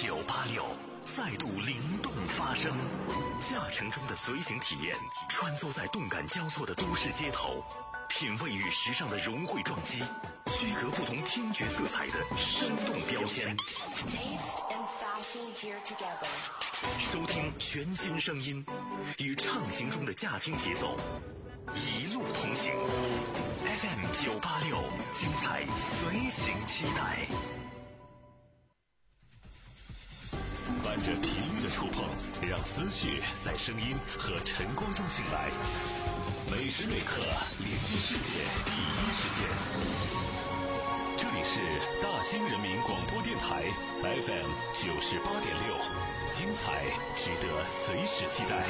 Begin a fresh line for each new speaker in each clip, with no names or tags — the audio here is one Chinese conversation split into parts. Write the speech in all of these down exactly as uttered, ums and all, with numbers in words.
九八六再度灵动发声，驾乘中的随行体验，穿梭在动感交错的都市街头，品味与时尚的融汇撞击，区隔不同听觉色彩的生动标签。收听全新声音，与畅行中的驾听节奏，一路同行。F M 九八六，精彩随行期待。伴着频率的触碰，让思绪在声音和晨光中醒来。每时每刻连接世界第一时间。这里是大兴人民广播电台 F M 九十八点六，精彩值得随时期待。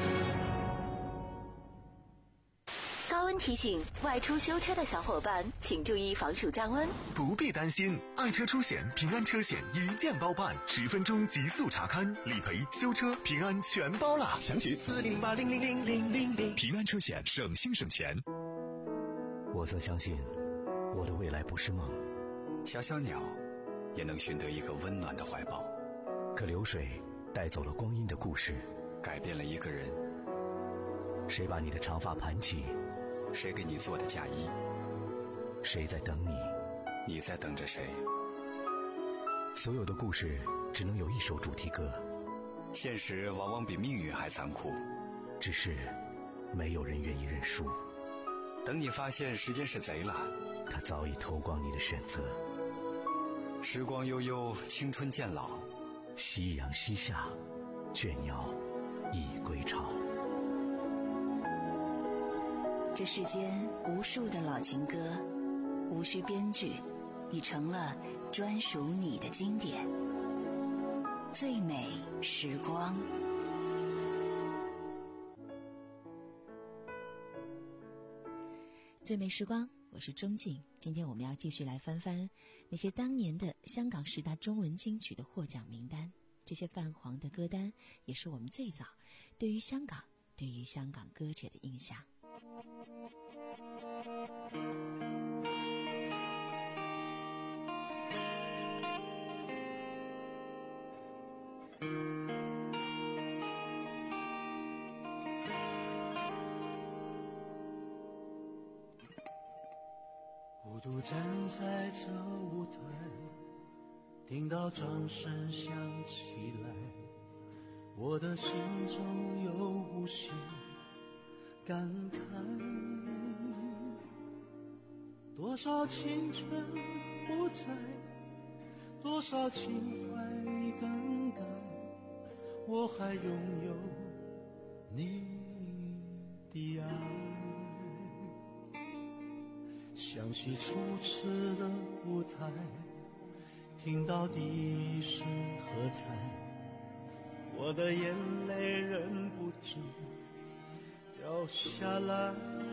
高温提醒：外出修车的小伙伴，请注意防暑降温。
不必担心，爱车出险平安车险一键包办，十分钟极速查看、理赔、修车、平安全包啦！详询四零零八零零零零零零。平安车险，省心省钱。
我曾相信，我的未来不是梦。
小小鸟也能寻得一个温暖的怀抱。
可流水带走了光阴的故事，
改变了一个人。
谁把你的长发盘起？
谁给你做的嫁衣？
谁在等你？
你在等着谁？
所有的故事只能有一首主题歌。
现实往往比命运还残酷，
只是没有人愿意认输。
等你发现时间是贼了，
他早已偷光你的选择。
时光悠悠，青春渐老，
夕阳西下，倦鸟已归巢。
这世间无数的老情歌，无需编剧，已成了专属你的经典。最美时光。最美时光，我是钟静。今天我们要继续来翻翻那些当年的香港十大中文金曲的获奖名单。这些泛黄的歌单，也是我们最早对于香港、对于香港歌者的印象。
孤独站在这舞台，听到掌声响起来，我的心中有无限感慨。多少青春不在，多少情怀更改，我还拥有你的爱。想起初次的舞台，听到第一声喝彩，我的眼泪忍不住掉下来。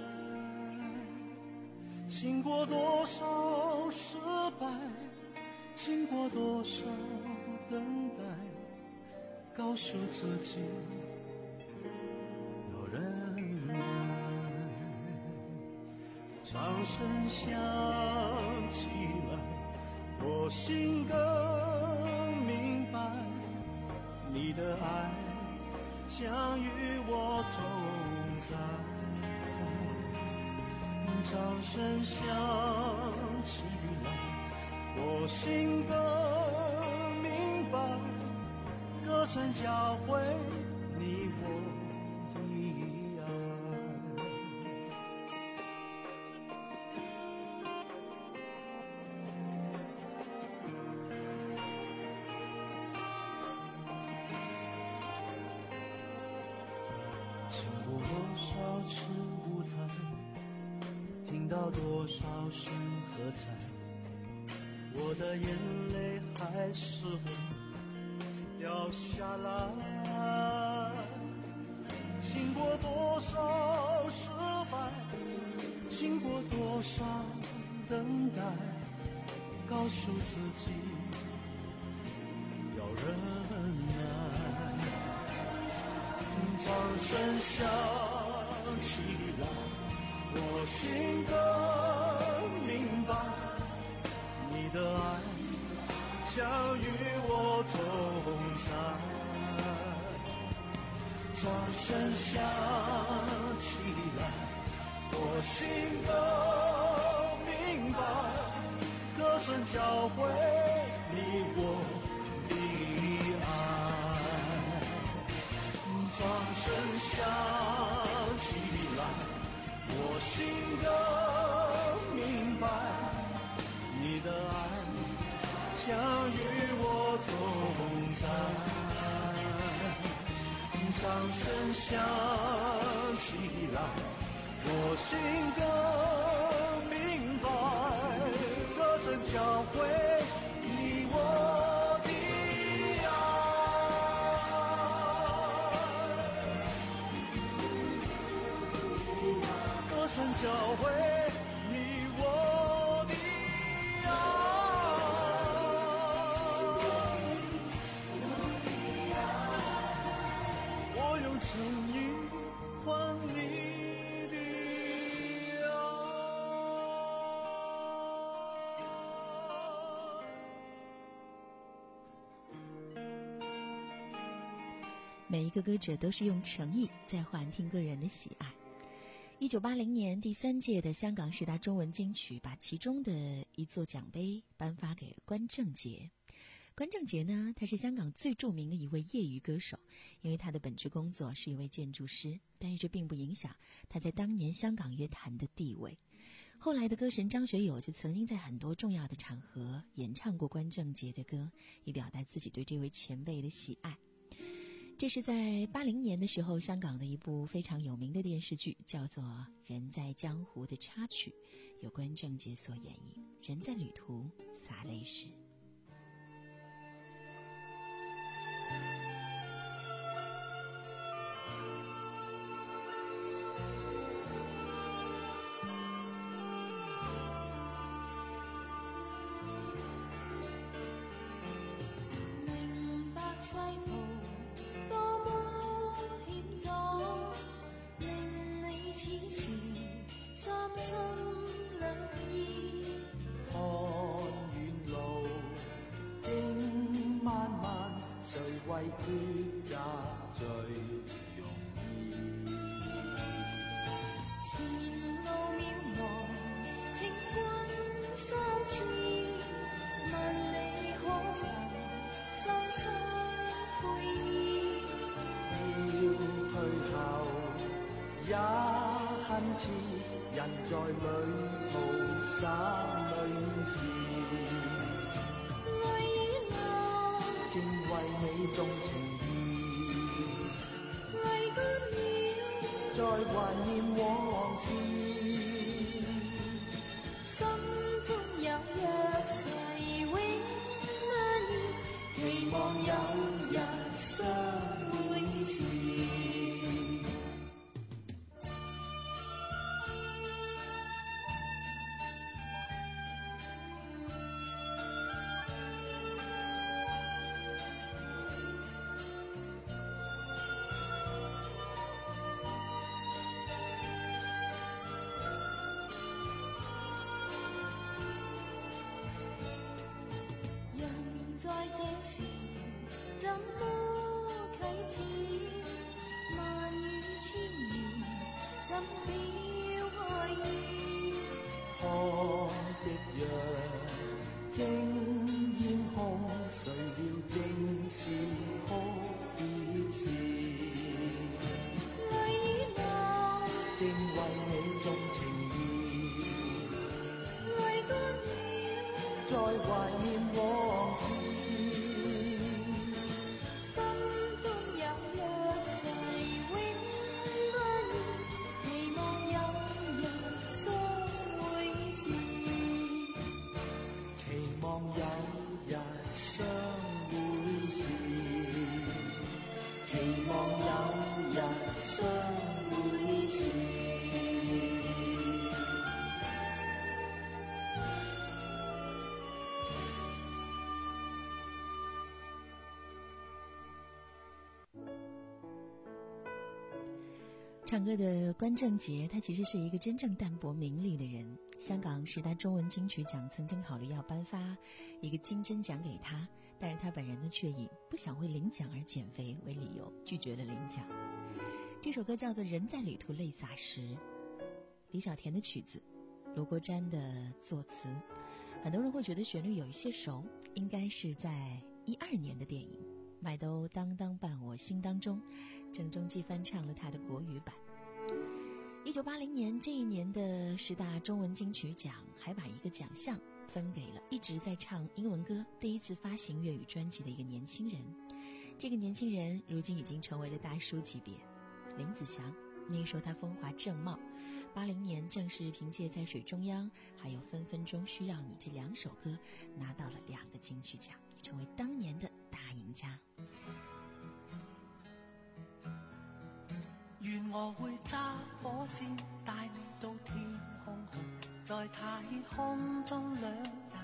经过多少失败，经过多少等待，告诉自己要忍耐。掌声响起来，我心更明白，你的爱将与我同在。掌声响起来，我心更明白，歌声教会你我的爱。经过多少次舞台，听到多少声喝彩，我的眼泪还是会掉下来。经过多少失败，经过多少等待，告诉自己要忍耐。掌声响起来，我心更明白，你的爱将与我同在。掌声响起来，我心都明白，歌声教会你我的爱。掌声响起来，我心都明白，你的爱将与我同在。掌声响起来，我心更明白，歌声教会你我的爱，歌声教会你我的
每一个歌者都是用诚意在换听歌人的喜爱。一九八零年第三届的香港十大中文金曲把其中的一座奖杯颁发给关正杰。关正杰呢，他是香港最著名的一位业余歌手，因为他的本职工作是一位建筑师，但是这并不影响他在当年香港乐坛的地位。后来的歌神张学友就曾经在很多重要的场合演唱过关正杰的歌，以表达自己对这位前辈的喜爱。这是在八零年的时候，香港的一部非常有名的电视剧叫做《人在江湖》的插曲，由关正杰所演绎。人在旅途洒泪时，
抉擇最容易，
前路渺茫，情君心事，問你可曾深深悔意？
要退後也恨遲，人在旅途灑淚時。正為你重情義，
淚乾了，
再懷念往事，
心中有若誰永安然，期望有日相會時。
唱歌的关正杰，他其实是一个真正淡泊名利的人。香港十大中文金曲奖曾经考虑要颁发一个金针奖给他， 但是他本人呢却以不想为领奖而减肥为理由拒绝了领奖。这首歌叫做《人在旅途泪洒时》，李小田的曲子，罗国詹的作词。很多人会觉得旋律有一些熟，应该是在一二年的电影《麦兜当当伴我心当中》，郑中基翻唱了他的国语版。一九八零年这一年的十大中文金曲奖还把一个奖项分给了一直在唱英文歌、第一次发行粤语专辑的一个年轻人。这个年轻人如今已经成为了大叔级别，林子祥。那个时候他风华正茂，八零年正是凭借《在水中央》还有《分分钟需要你》这两首歌拿到了两个金曲奖，成为当年的大赢家。
願我會揸火箭帶你到天空紅，在太空中兩人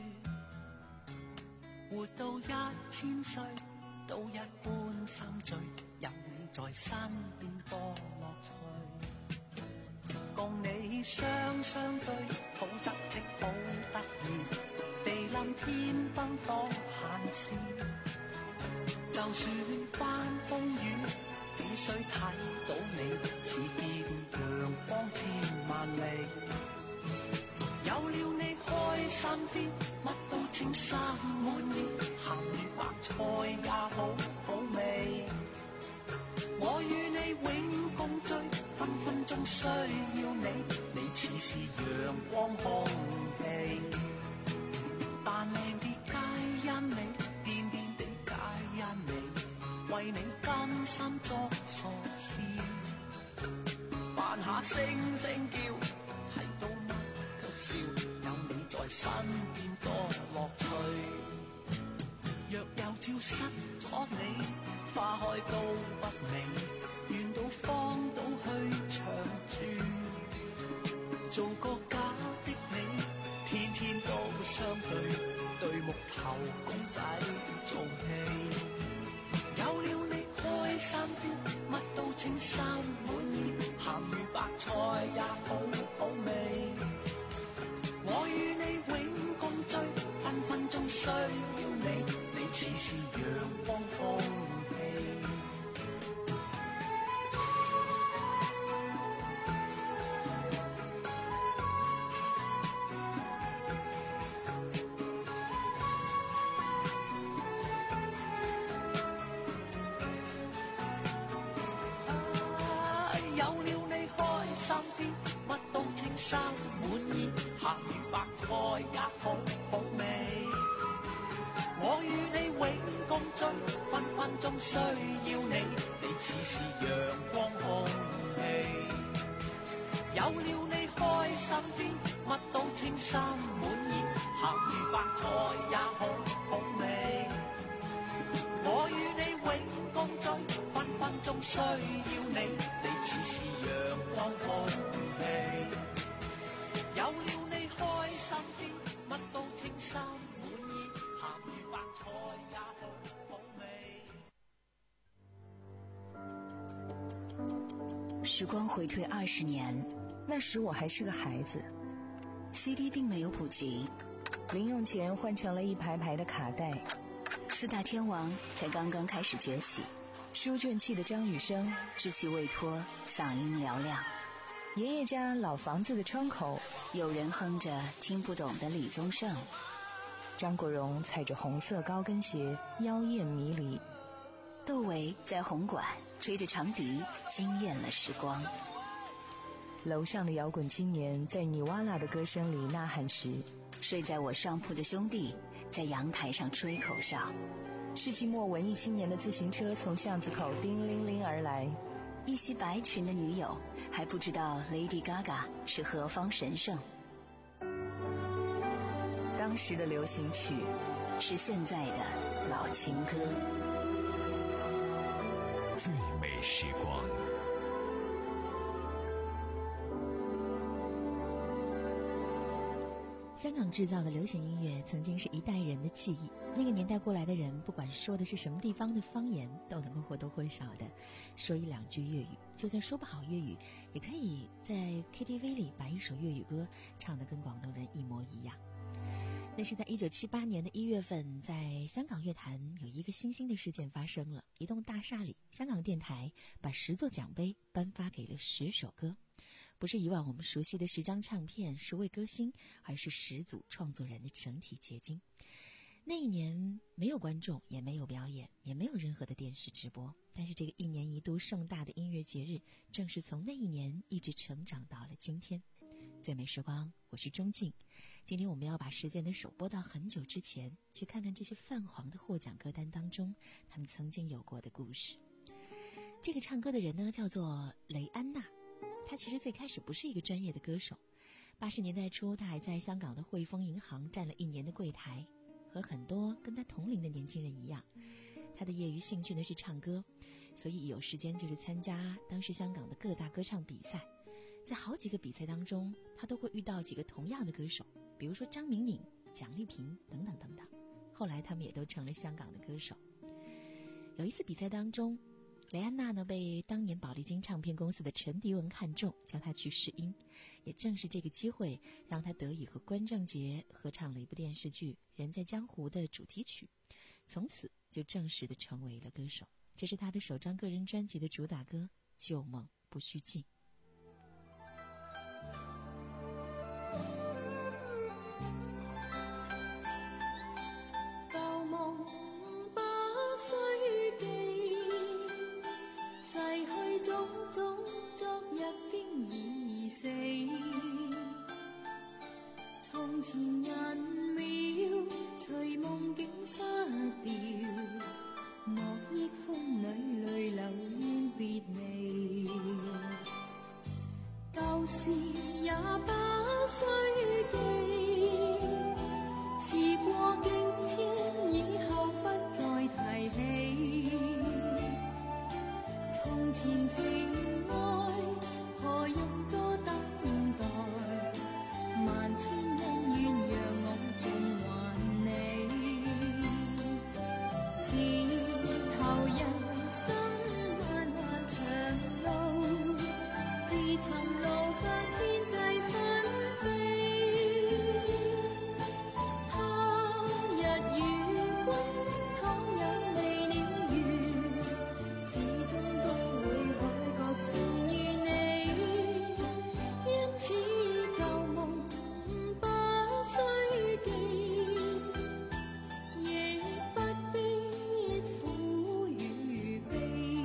住，活到一千歲都一般心醉，有你在身邊多樂趣，共你雙雙對，好得戚好得意，地冧天崩多閒事，就算翻風雨只需睇到你，似見陽光千萬里。有了你開心啲，乜都稱心滿意，鹹魚白菜也好好味。我與你永共聚，分分鐘需要你，你似是陽光空氣。但靚啲皆因你，癲癲地皆因你，為你甘心作傻事，扮下聲聲叫，睇到乜卻笑，有你在身邊多樂趣。若有朝失咗你，花開都不美，願到荒島去長住，做個假的你，天天都相對，對木頭公仔做戲。有了你開心啲，乜都稱心滿意，鹹魚白菜也好好味。我與你永共聚，分分鐘需要你，你似是陽光空氣。有了你開心啲，乜都稱心滿意，鹹魚白菜也好好味。我與你永共聚，分分鐘需要你，你似是陽光空氣。有了你開心啲，乜都稱心滿意，鹹魚白菜也好好味。我與你永共聚，分分鐘需要你，你似是陽光空氣。有了你開心啲，乜都稱心滿意，鹹魚白菜也好好味。
時光回退二十年，
那時我還是個孩子
，C D 並沒有普及，
零用錢換成了一排排的卡帶。
四大天王才剛剛開始崛起，
書卷氣的張雨生
稚氣未脫，嗓音嘹亮。
爺爺家老房子的窗口，
有人哼着聽不懂的李宗盛。
張國榮踩着紅色高跟鞋，妖豔迷離。
竇唯在紅館吹着長笛，驚豔了時光。
樓上的搖滾青年在尼瓦拉的歌聲裡吶喊時，
睡在我上鋪的兄弟在陽台上吹口哨。
世紀末文藝青年的自行車從巷子口叮鈴鈴而來，
一襲白裙的女友還不知道 Lady Gaga 是何方神聖。
當時的流行曲
是現在的老情歌。
最美時光。
香港制造的流行音樂曾經是一代人的記憶，那個年代過來的人，不管說的是什麼地方的方言，都能夠或多或少的說一兩句粵語，就算說不好粵語，也可以在 K T V 裡把一首粵語歌唱得跟廣東人一模一樣。 那是在一九七八年的一月份，在香港乐坛有一个新兴的事件发生了。一栋大厦里，香港电台把十座奖杯颁发给了十首歌，不是以往我们熟悉的十张唱片、十位歌星，而是十组创作人的整体结晶。那一年没有观众，也没有表演，也没有任何的电视直播，但是这个一年一度盛大的音乐节日，正是从那一年一直成长到了今天。最美时光，我是钟静。今天我们要把时间的手拨到很久之前，去看看这些泛黄的获奖歌单当中，他们曾经有过的故事。这个唱歌的人呢，叫做雷安娜。她其实最开始不是一个专业的歌手，八十年代初，她还在香港的汇丰银行站了一年的柜台。和很多跟她同龄的年轻人一样，她的业余兴趣呢是唱歌，所以一有时间就是参加当时香港的各大歌唱比赛。在好几个比赛当中，她都会遇到几个同样的歌手，比如说张敏敏、蒋丽萍等等等等。后来他们也都成了香港的歌手。有一次比赛当中，雷安娜呢被当年宝丽金唱片公司的陈迪文看中，叫她去试音。也正是这个机会，让她得以和关正杰合唱了一部电视剧《人在江湖》的主题曲，从此就正式的成为了歌手。这是她的首张个人专辑的主打歌《旧梦不须记》。
旧梦不须记，逝去种种，昨日經已死。從前人秒，隨夢境失掉，莫憶風裏淚流怨別離。舊事也不須記，事過境遷，以後不再提起。從前情愛，何用多等待？萬千恩怨讓我盡還你。之後人生漫漫長路，自尋路向天際紛飛。他日與君倘有未了緣，始終都會海角重遇你。因此舊夢不須記，亦不必苦與悲。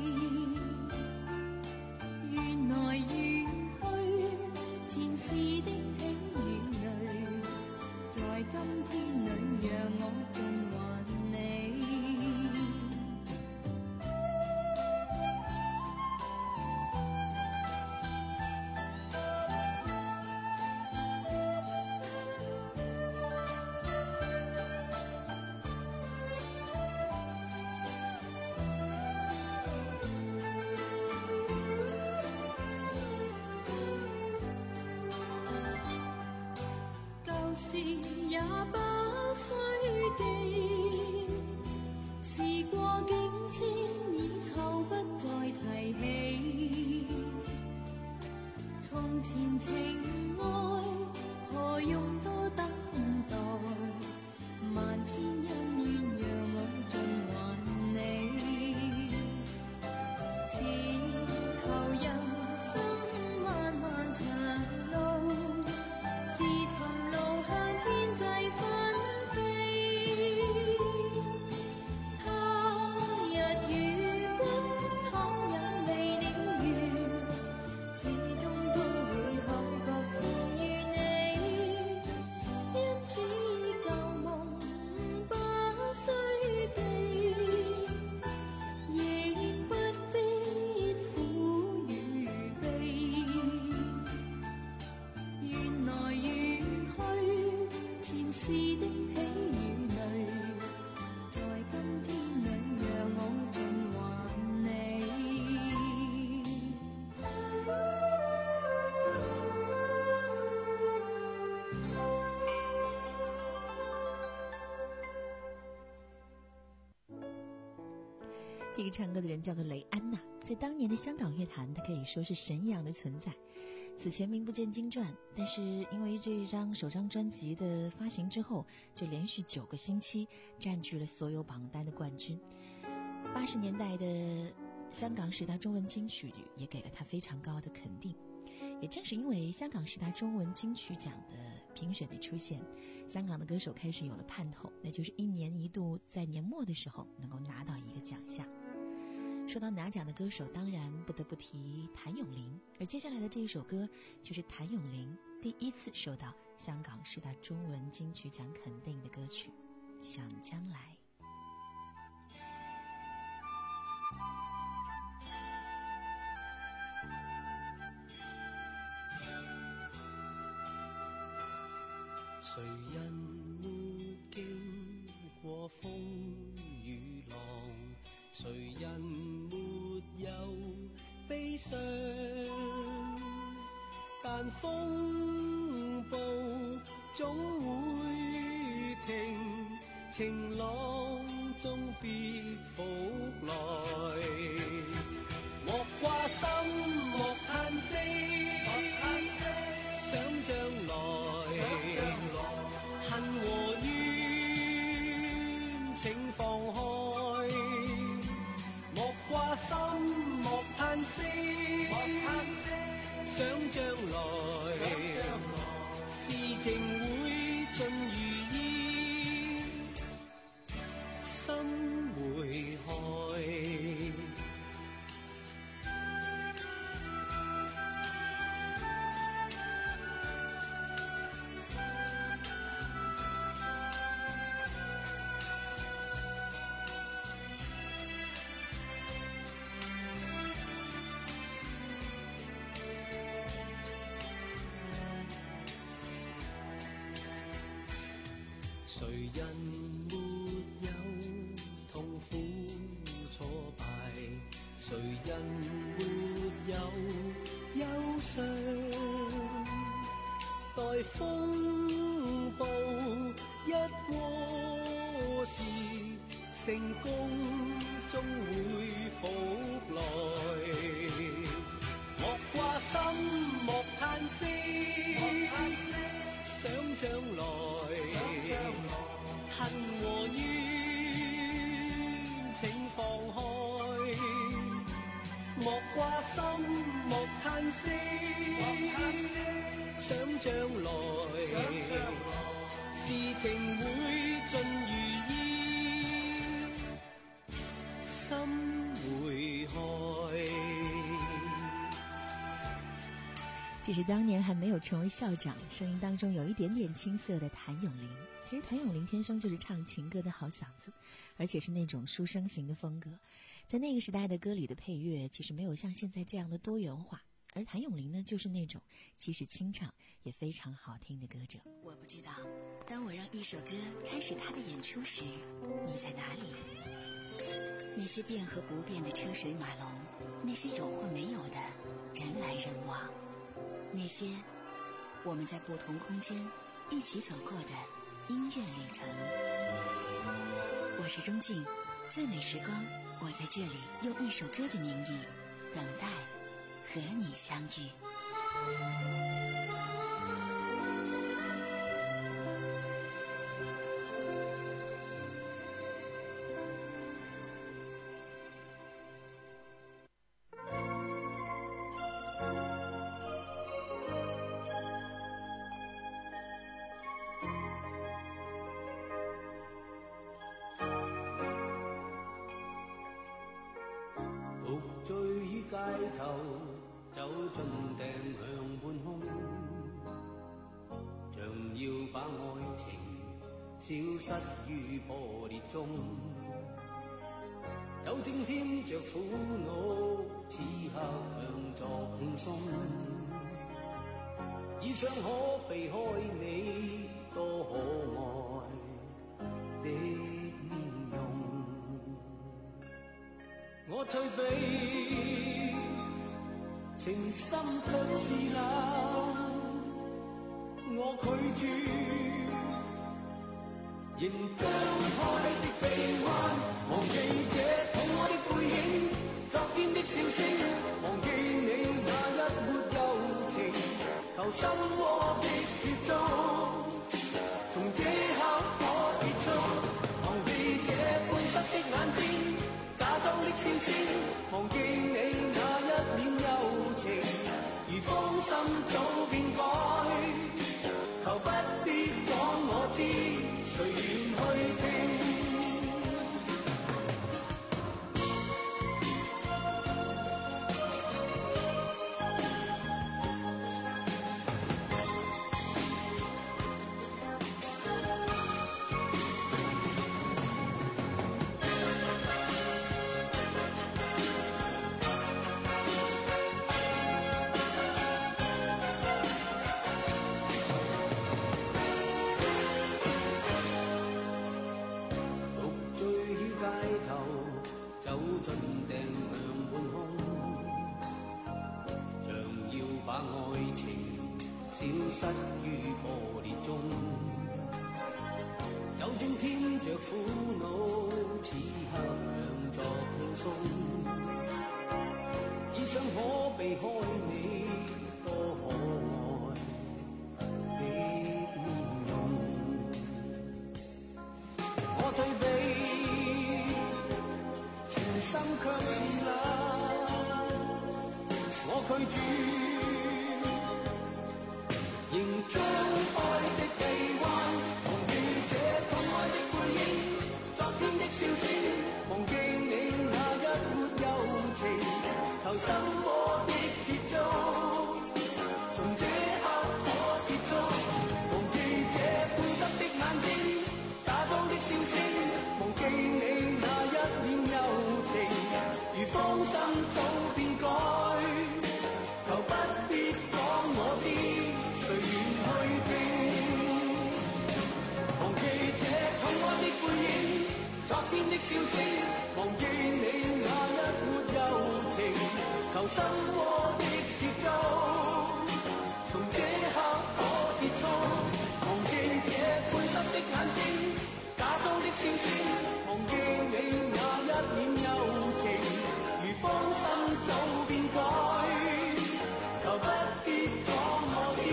緣來緣去，前世的喜與淚，在今天裏讓我盡還你。舊事也不須記，事過境遷，以後不再提起。從前情愛，何用多等待？萬千恩怨讓我盡還你。此後人生漫漫長路，自尋路向天際紛飛。他日與君倘有未了緣，始終都會海角重遇你。因此舊夢不須記，亦不必苦與悲。緣來緣去，前世的喜與淚，在今天裏讓我盡還你。
这个唱歌的人叫做雷安娜，在当年的香港乐坛，她可以说是神一样的存在。 此前名不见经传，但是因为这一张首张专辑的发行之后，就连续九个星期占据了所有榜单的冠军。八十年代的香港十大中文金曲也给了他非常高的肯定。也正是因为香港十大中文金曲奖的评选的出现，香港的歌手开始有了盼头，那就是一年一度在年末的时候能够拿到一个奖项。说到拿奖的歌手，当然不得不提谭咏麟，而接下来的这一首歌就是谭咏麟第一次受到香港十大中文金曲奖肯定的歌曲《想将来》。
谁人没经过风雨浪？谁人没有悲伤？但风暴总会停，晴朗中必复来。莫挂心，莫叹息，想将来。恨和怨请放开，莫挂心，莫叹息，想将來，事情會盡如意，心會開。誰人沒有痛苦挫敗？誰人沒有憂傷？待風暴一過時，成功終會復來。莫掛心，莫嘆息，想將來。恨和怨請放開，莫掛心，莫嘆息，想將來，事情會盡如意，心會開。
这是当年还没有成为校长，声音当中有一点点青涩的谭咏麟。其实谭咏麟天生就是唱情歌的好嗓子，而且是那种书生型的风格。在那个时代的歌里的配乐其实没有像现在这样的多元化，而谭咏麟呢，就是那种即使清唱也非常好听的歌者。
我不知道，当我让一首歌开始它的演出时，你在哪里？那些变和不变的车水马龙，那些有或没有的人来人往，那些我们在不同空间一起走过的音乐旅程。我是钟静，最美时光，我在这里用一首歌的名义等待和你相遇。
街頭走進定向半空，像要把愛情消失於破裂中，酒精添着苦惱，此刻強作輕鬆，只想可避開你多可愛的面容，我退避情深卻是冷，我拒絕仍張開的臂彎，忘記這肚餓的背影，昨天的笑聲，忘記你那一抹柔情。 求心窩的接觸，從這刻可結束，忘記這半濕的眼睛，假裝的笑聲，忘記你那一臉柔情，如芳心早變改，求不必講我知，誰願去聽。消失於破裂中，酒精添着苦惱，此刻讓作輕鬆，只想可避開你多可愛的面容。我退避，情深卻是冷，我拒絕仍張開的臂彎，忘記這痛愛的背影，昨天的笑聲，忘記你那一抹柔情，求心窩的接觸，從這刻可結束，忘記這半濕的眼睛，假裝的笑聲，忘記你那一臉柔情，如芳心早變改，求不必講我知。誰願去聽？忘記這痛愛的背影，昨天的笑聲，忘記你那一抹柔情，求心窩的節奏，從這刻可結束。忘記這半濕的眼睛，假裝的笑聲，忘記你那一臉柔情，如芳心早變改，求不必講我知。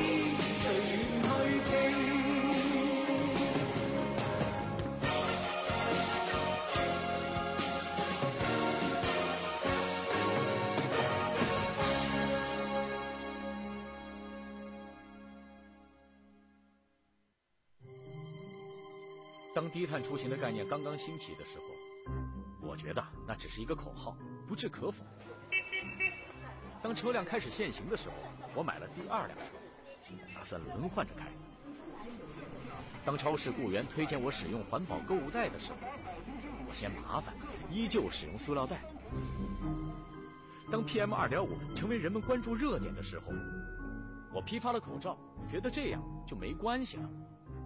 当低碳出行的概念刚刚兴起的时候，我觉得那只是一个口号，不置可否。当车辆开始限行的时候，我买了第二辆车，打算轮换着开。当超市雇员推荐我使用环保购物袋的时候，我嫌麻烦，依旧使用塑料袋。当 P M 二点五 成为人们关注热点的时候，我批发了口罩，觉得这样就没关系了。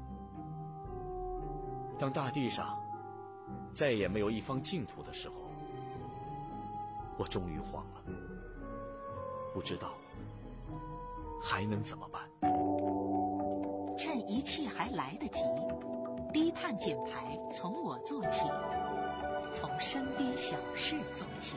当大地上再也没有一方净土的时候，我终于慌了，不知道还能怎么办。
趁一切还来得及，低碳减排从我做起，从身边小事做起。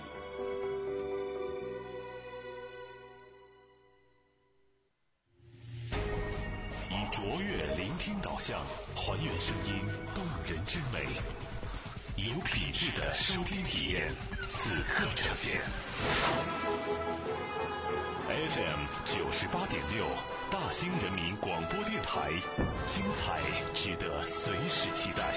以卓越聆听导向，还原声音动人之美，有品质的收听体验，此刻呈现。F M 九十八点六，大兴人民广播电台，精彩值得随时期待。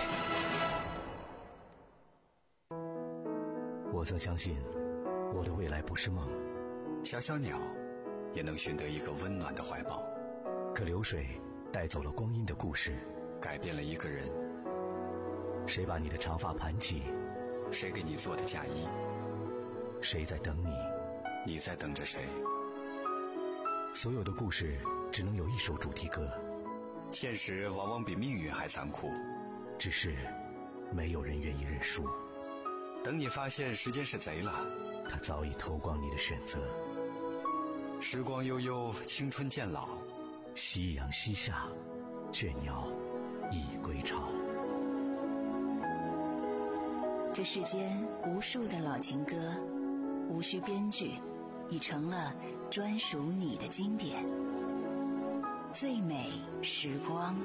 我曾相信，我的未来不是梦。
小小鸟也能寻得一个温暖的怀抱，
可流水带走了光阴的故事，
改变了一个人。
谁把你的长发盘起？
谁给你做的嫁衣？
谁在等你？
你在等着谁？
所有的故事只能有一首主题歌。
现实往往比命运还残酷，
只是没有人愿意认输。
等你发现时间是贼了，
他早已偷光你的选择。
时光悠悠，青春渐老，
夕阳西下，倦鸟已归巢。
这世间无数的老情歌，无需编剧，已成了专属你的经典。 最美时光。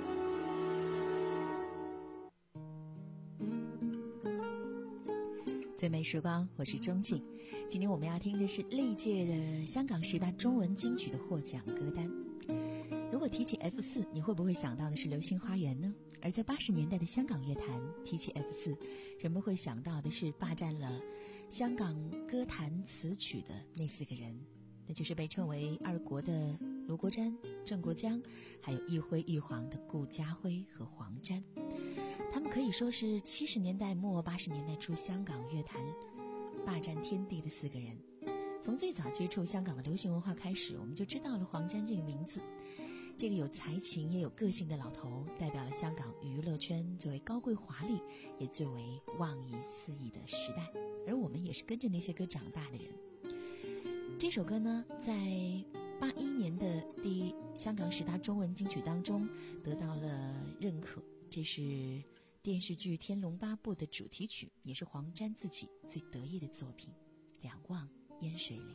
最美时光，我是钟静。今天我们要听的是历届的香港十大中文金曲的获奖歌单。如果提起 F 四，你会不会想到的是流星花园呢？而在八十年代的香港乐坛，提起 F 四，人们会想到的是霸占了香港歌坛词曲的那四个人，那就是被称为二国的卢国詹、郑国江，还有一辉一黄的顾嘉辉和黄沾。他们可以说是七十年代末八十年代初香港乐坛霸占天地的四个人。从最早接触香港的流行文化开始，我们就知道了黄沾这个名字。这个有才情也有个性的老头，代表了香港娱乐圈最为高贵华丽也最为妄逸肆意的时代，而我们也是跟着那些歌长大的人。这首歌呢，在八一年的第香港十大中文金曲当中得到了认可，这是电视剧《天龙八部》的主题曲，也是黄沾自己最得意的作品《两望烟水里》。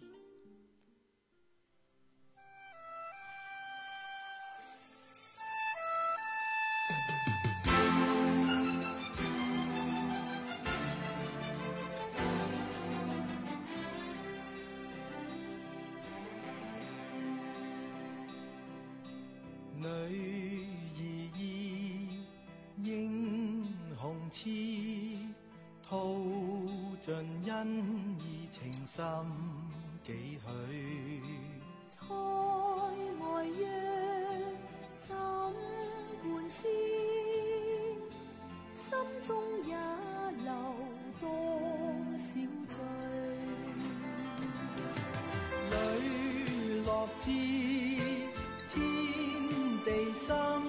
女兒意英雄痴，吐盡恩義情深幾許。
塞外約怎伴思，心中也留多少醉。
磊落知地心，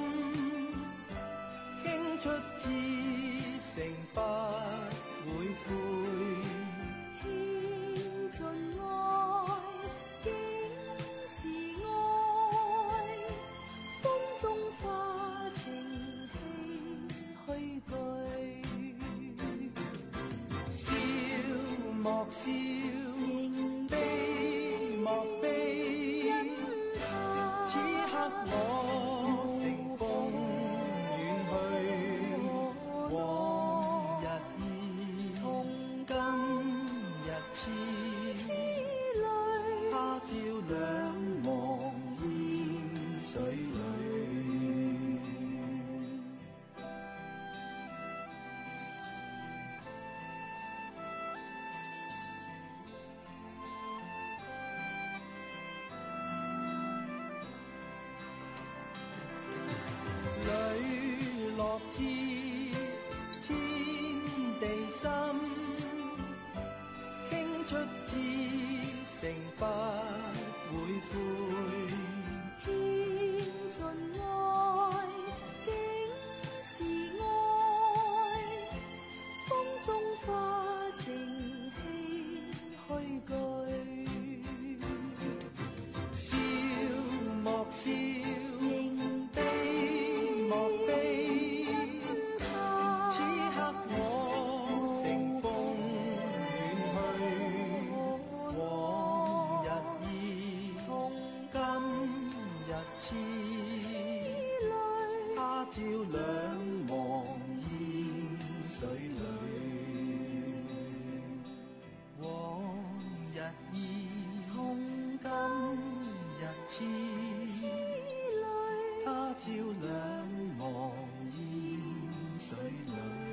傾出至誠不會悔。
獻盡愛，竟是愛，風中化成唏噓句。
笑莫笑，悲莫悲，此刻我乘風遠去，往日意，從今日痴淚，他朝兩忘煙水裏。磊落知天地心，傾出至誠不會悔。
獻盡愛，竟是愛，風中化成唏噓句。
笑莫笑，悲莫悲，此刻我乘風遠去，往日意，從今日痴他朝兩忘煙水裏。往日意，從今日痴他朝兩忘煙水裏。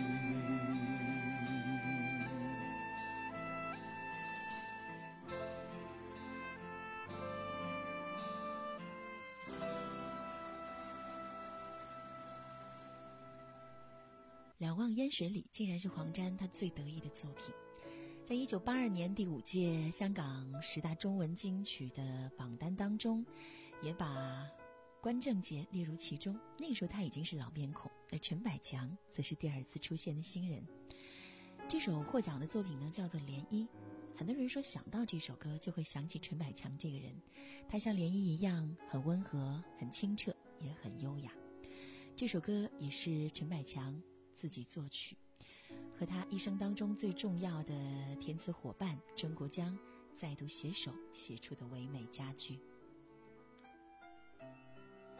两望烟水里竟然是黄沾他最得意的作品。在一九八二年第五届香港十大中文金曲的榜单当中，也把关正杰列入其中。那个时候他已经是老面孔，而陈百强则是第二次出现的新人。这首获奖的作品呢，叫做《涟漪》。很多人说想到这首歌就会想起陈百强这个人，他像涟漪一样很温和、很清澈，也很优雅。这首歌也是陈百强自己作曲，和他一生当中最重要的填词伙伴郑国江再度携手写出的唯美佳句。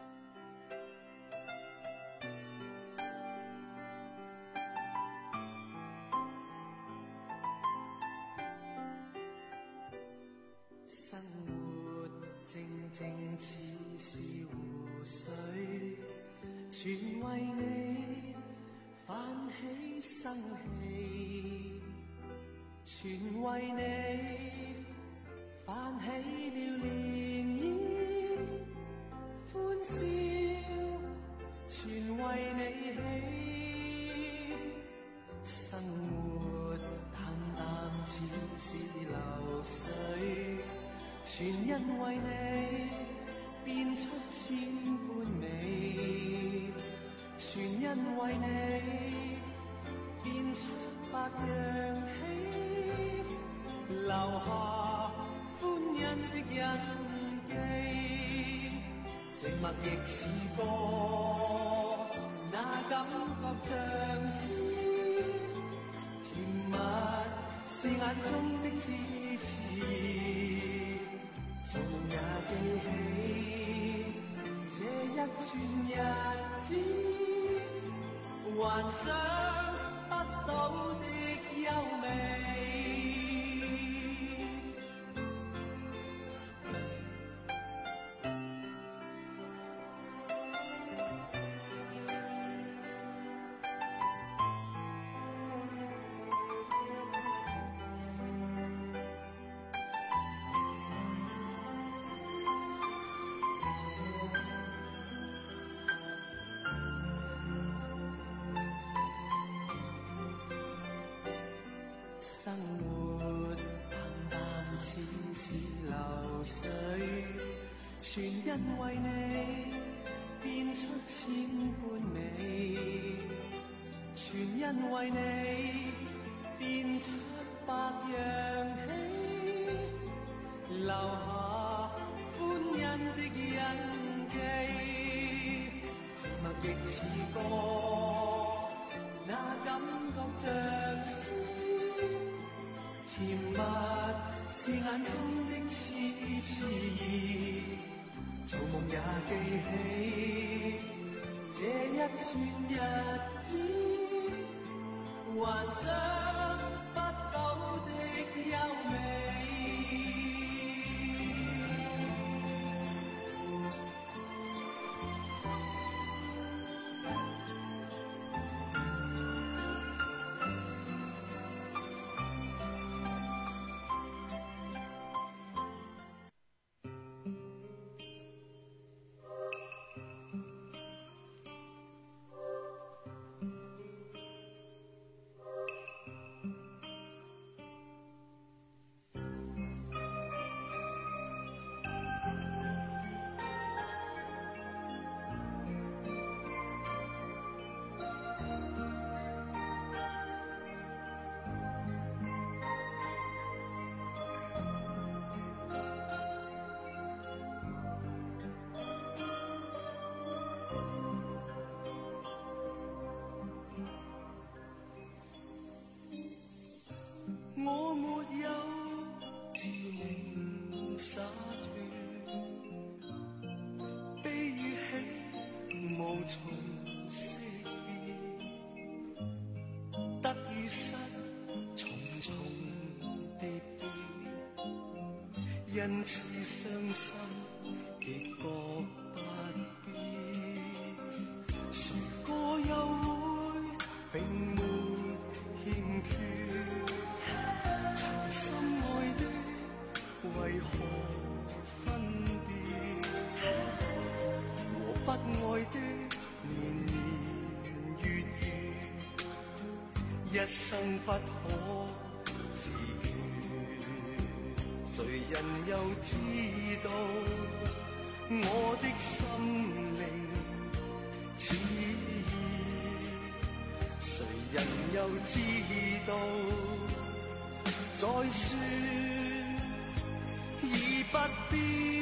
生活靜靜似是湖水，全為你泛起生氣，全為你泛起了漣漪，歡笑全為你起，生活淡淡似是流水，全因為你變出千般美，全因為你變出百樣喜，留下歡欣的印記，靜默亦似歌，那感覺像詩，甜蜜是眼中的詩詞，做夢也記起這一串日子，幻想不到的優美。生活淡淡似是流水，全因為你變出千般美，全因為你變出百樣喜，留下歡欣的印記，靜默亦似歌，那感覺像詩，甜蜜是眼中的痴痴，做夢也記起這一串日子，幻想不到的優美。我沒有自命灑脱，悲與喜無從識別，得與失重重疊疊，因此傷心極覺不必，誰個又會並沒欠缺，為何分別？和不愛的年年月月，一生不可自決。誰人又知道我的心靈似意？誰人又知道再說已不必，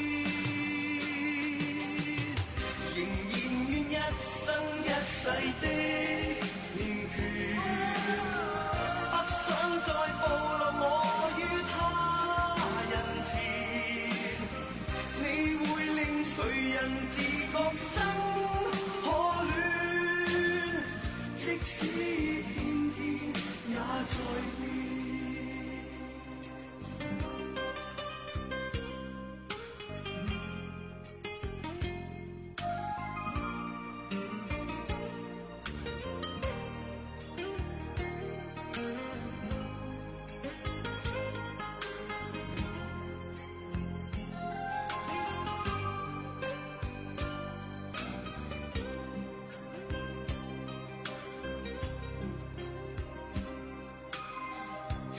仍然願一生一世的欠缺，不想再暴露我於他人前，你會令誰人自覺生可戀，即使天天也在變。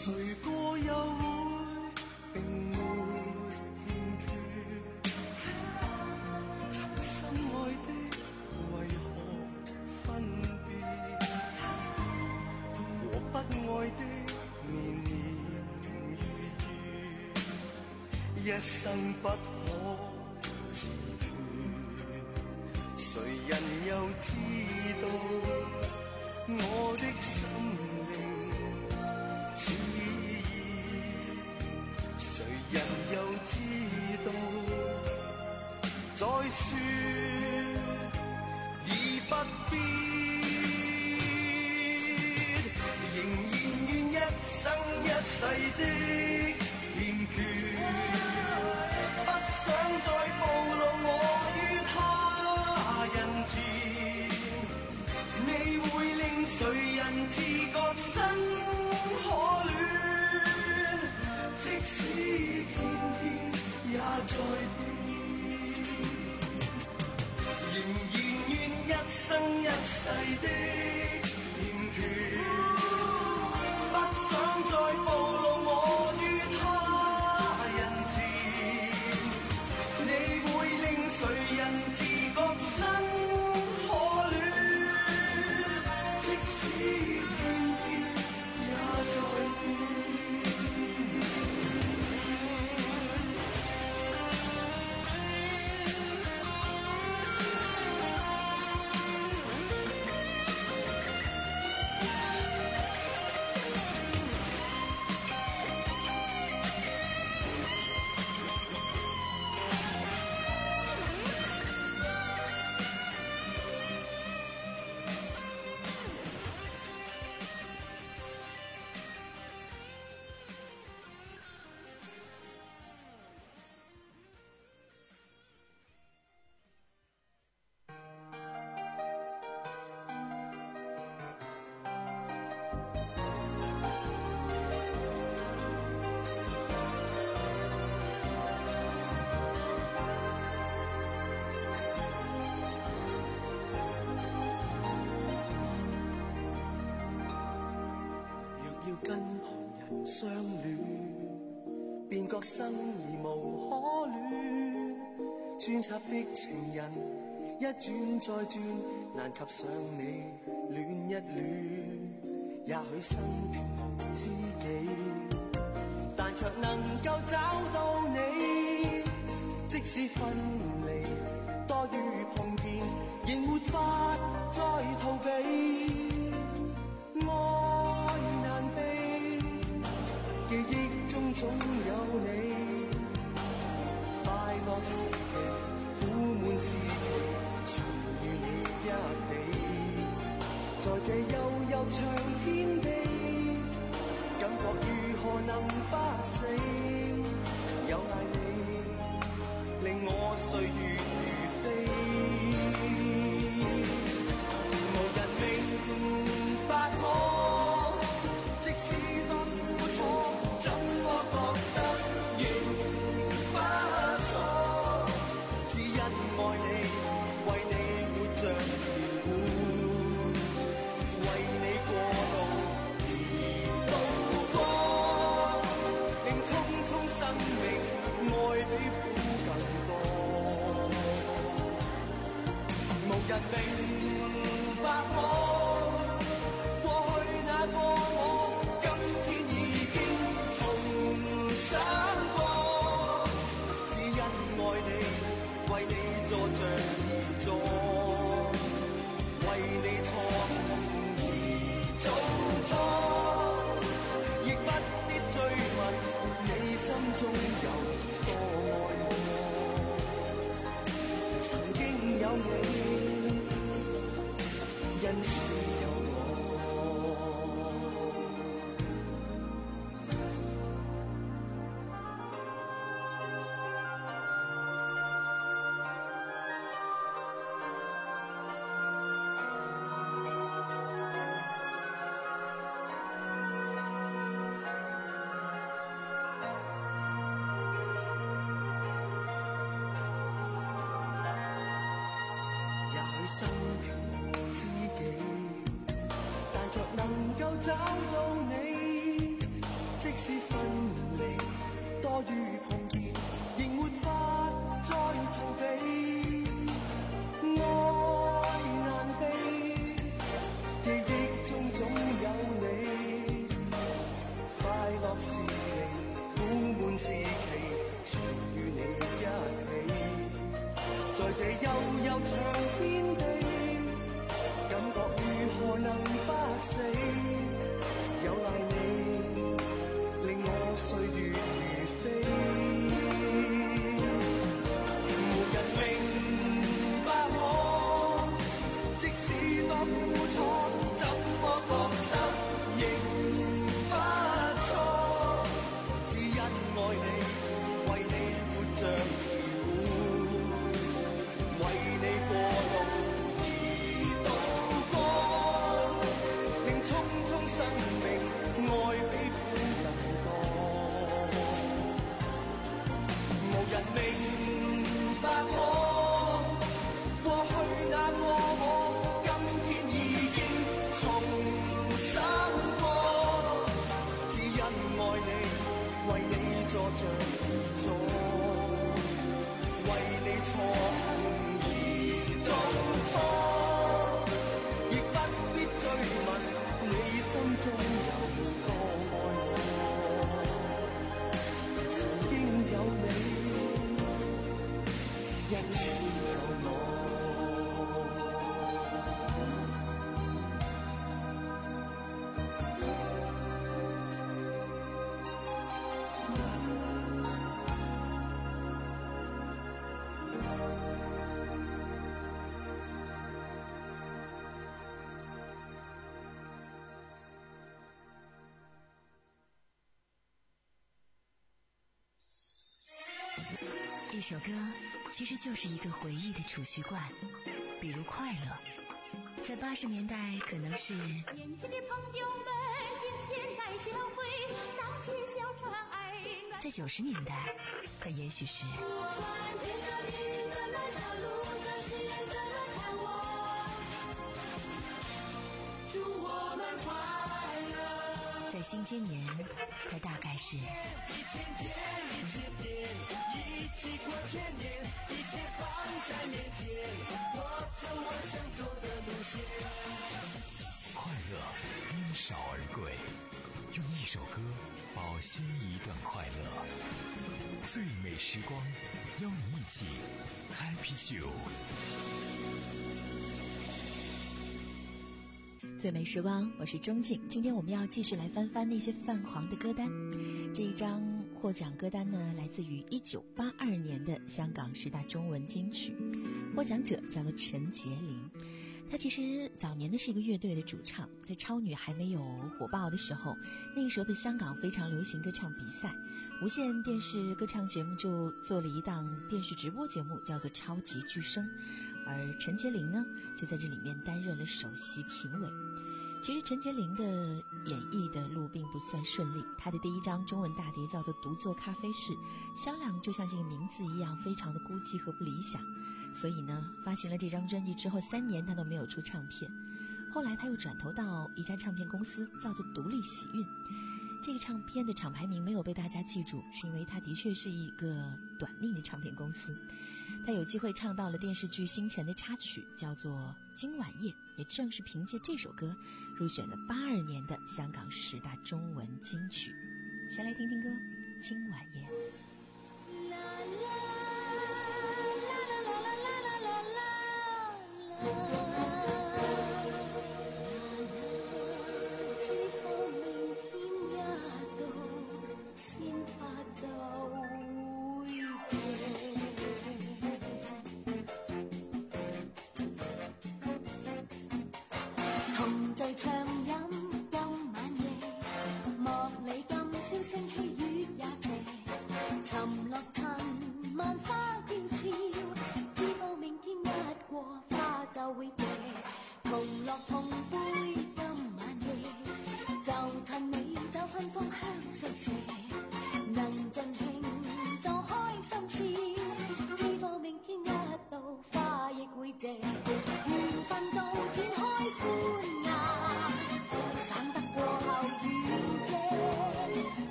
誰個又會並沒欠缺？曾深愛的為何分別？和不愛的年年月月，一生不可自決。誰人又知道我的心靈痴意？誰人又知道再說已不必，仍然願一生一世的欠缺，不想再暴露我於他人前，你會令誰人自覺生可戀？即使天天也在變，仍然願一生一世的欠缺，不想再暴露我於他人前，你會令誰人自覺生可戀？即使天天也在變。跟旁人相戀，便覺生而無可戀。專插的情人一轉再轉，難及上你戀一戀。也許生平無知己，但卻能夠找到你。即使分離多於碰見，仍沒法再逃避。愛難避，記憶中總有你。快樂時期，苦悶時期，全與你一起。在這悠悠長天地，感覺如何能不死？有賴你，令我歲月如飛。無人明白我，即使不苦楚，怎麼覺得仍不錯？只因愛你，為你活着而活，為你過路而渡過。令匆匆生命，愛比苦更多。無人明白我，過去那個我，今天已經重想過。只因愛你，為你坐着而坐，為你錯誤而做錯，亦不必追問你心中有多愛我。曾經有你，因是有我。生平無知己，但卻能夠找到你。 着做，为你错而做错，亦不必追問你心中有多愛我。曾經有你，一次有我。
一首歌其实就是一个回忆的储蓄罐，比如快乐，在八十年代可能是
年轻的朋友们今天带小会，荡起小船爱暖。
在九十年代它也许是
我管天上的云怎么笑，路上行人怎么看我，祝我们快乐。
在新千年它大概是
一千天一千天一起过千年，一切放在面前，我走我想走的路线。
快乐因少而贵，用一首歌保鲜一段快乐。最美时光，邀你一起 Happy Show。
最美时光，我是钟静。今天我们要继续来翻翻那些泛黄的歌单。这一张获奖歌单呢，来自于一九八二年的香港十大中文金曲，获奖者叫做陈洁灵。他其实早年的是一个乐队的主唱，在超女还没有火爆的时候，那个时候的香港非常流行歌唱比赛，无线电视歌唱节目就做了一档电视直播节目，叫做《超级巨声》，而陈洁灵呢，就在这里面担任了首席评委。其实陈洁灵的演艺的路并不算顺利，她的第一张中文大碟叫做《独坐咖啡室》，销量就像这个名字一样，非常的孤寂和不理想。所以呢，发行了这张专辑之后，三年她都没有出唱片。后来她又转投到一家唱片公司，叫做独立喜运。这个唱片的厂牌名没有被大家记住，是因为它的确是一个短命的唱片公司。他有机会唱到了电视剧《星辰》的插曲，叫做《今晚夜》，也正是凭借这首歌入选了八二年的香港十大中文金曲。先来听听歌《今晚夜》。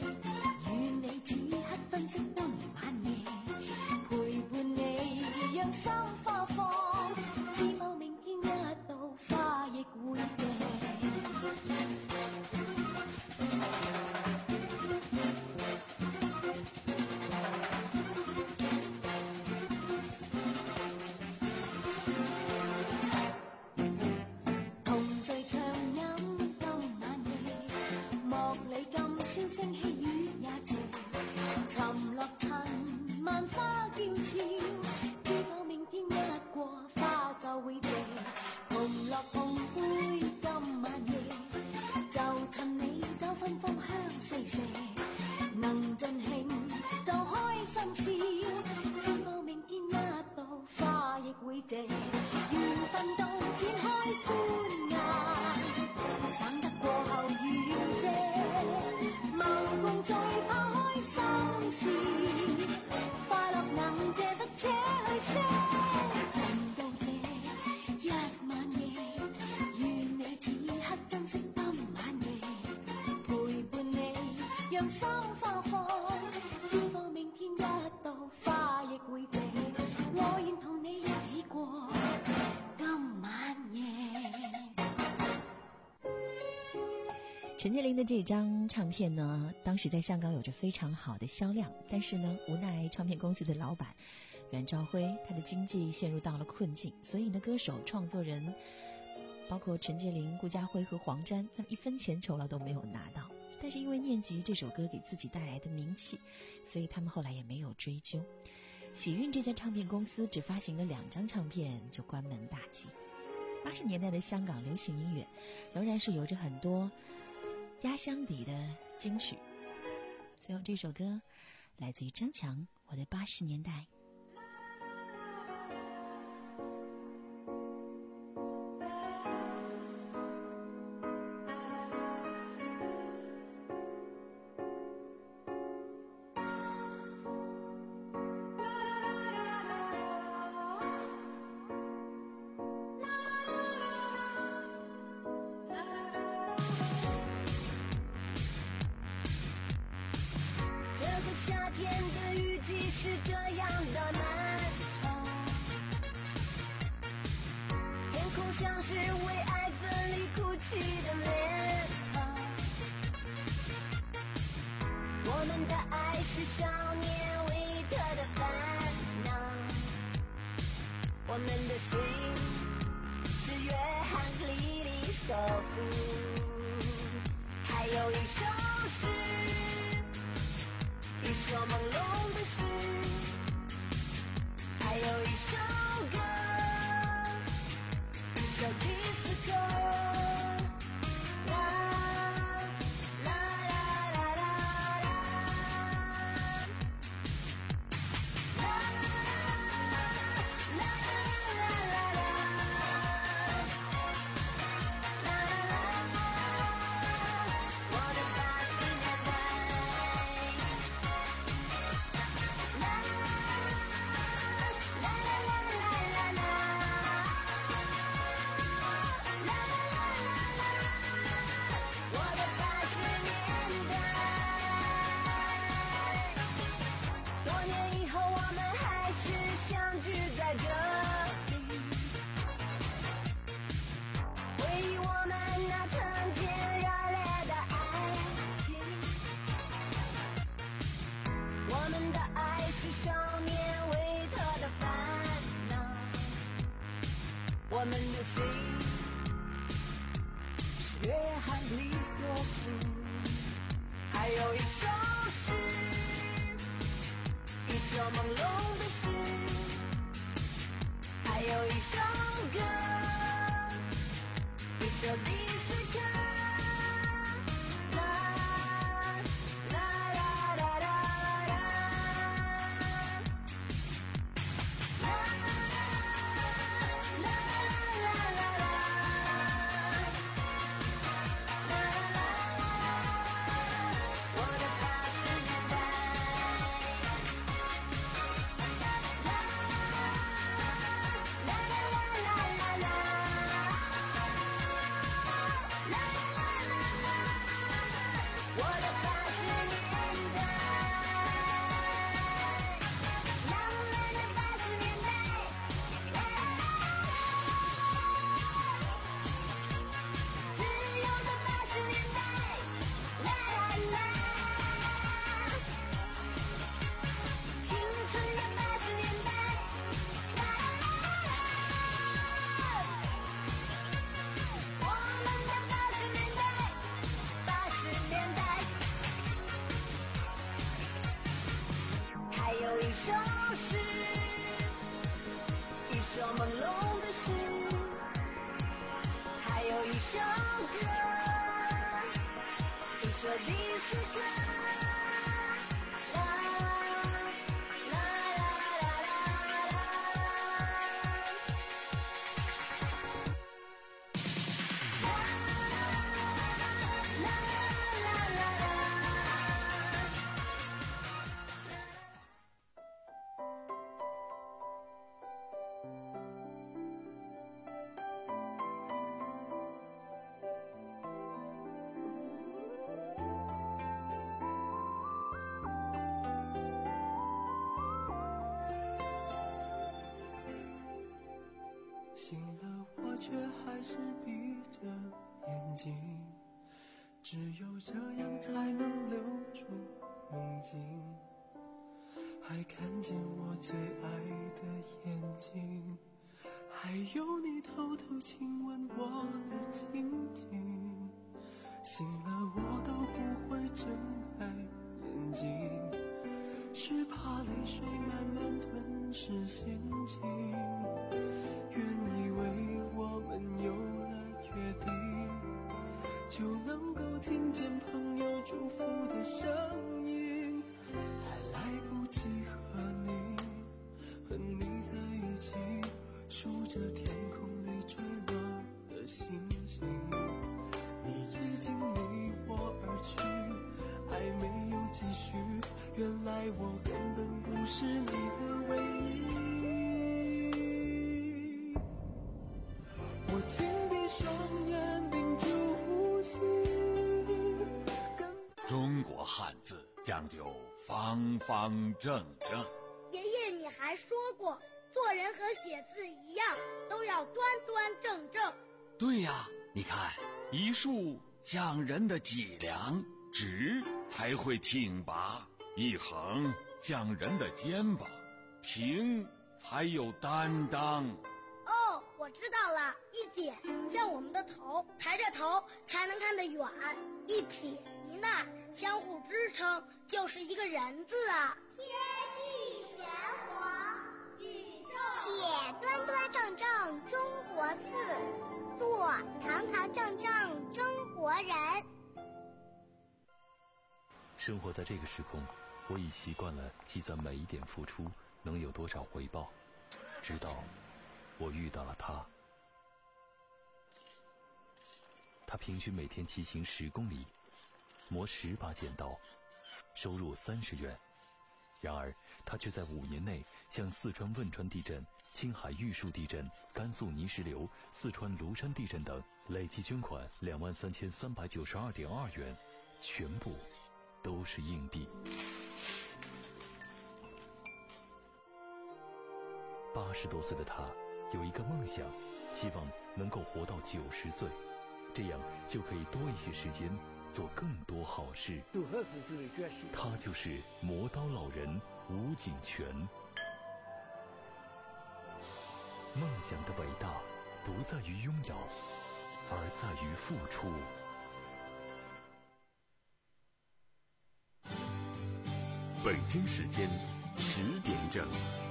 讓讓心花開，只望明天一到花亦會謝，我願同你一起過今晚夜。
陈洁灵的这张唱片呢，当时在香港有着非常好的销量，但是呢，无奈唱片公司的老板阮兆辉，他的经济陷入到了困境，所以呢，歌手、创作人，包括陈洁灵、顾嘉辉和黄沾，他们一分钱酬劳都没有拿到。但是因为念及这首歌给自己带来的名气，所以他们后来也没有追究。喜运这家唱片公司只发行了两张唱片就关门大吉。八十年代的香港流行音乐仍然是有着很多压箱底的金曲。最后这首歌来自于张强，《我的八十年代》。
我们的心是约翰·利斯多夫，还有一首诗，一首朦胧的诗，还有一首歌，一首迪斯科。
却还是闭着眼睛，只有这样才能留住梦境，还看见我最爱的眼睛，还有你偷偷亲吻我的情景，醒了我都不会睁开眼睛，是怕泪水慢慢吞噬心情，原以为我们有了约定，就能够听见朋友祝福的声音，还来不及和你和你在一起，数着天空里坠落的星星，你已经离我而去，爱没有继续，原来我根本不是你的唯一。我紧闭双眼，屏住呼吸。
中国汉字讲究方方正正。
爷爷，你还说过，做人和写字一样，都要端端正正。
对呀，你看，一竖讲人的脊梁，直才会挺拔；一横讲人的肩膀，平才有担当。
哦，我知道了，一点像我们的头，抬着头才能看得远；一撇一捺相互支撑，就是一个人字啊。
天地玄黄，宇宙写端端正正中国字，做堂堂正正中国人。
生活在这个时空，我已习惯了计算每一点付出能有多少回报，直到我遇到了他。他平均每天骑行十公里，磨十把剪刀，收入三十元。然而他却在五年内向四川汶川地震、青海玉树地震、甘肃泥石流、四川庐山地震等累计捐款两万三千三百九十二点二元，全部都是硬币。八十多岁的他有一个梦想，希望能够活到九十岁，这样就可以多一些时间做更多好事。他就是磨刀老人吴景全。梦想的伟大不在于拥有，而在于付出。
北京时间十点整。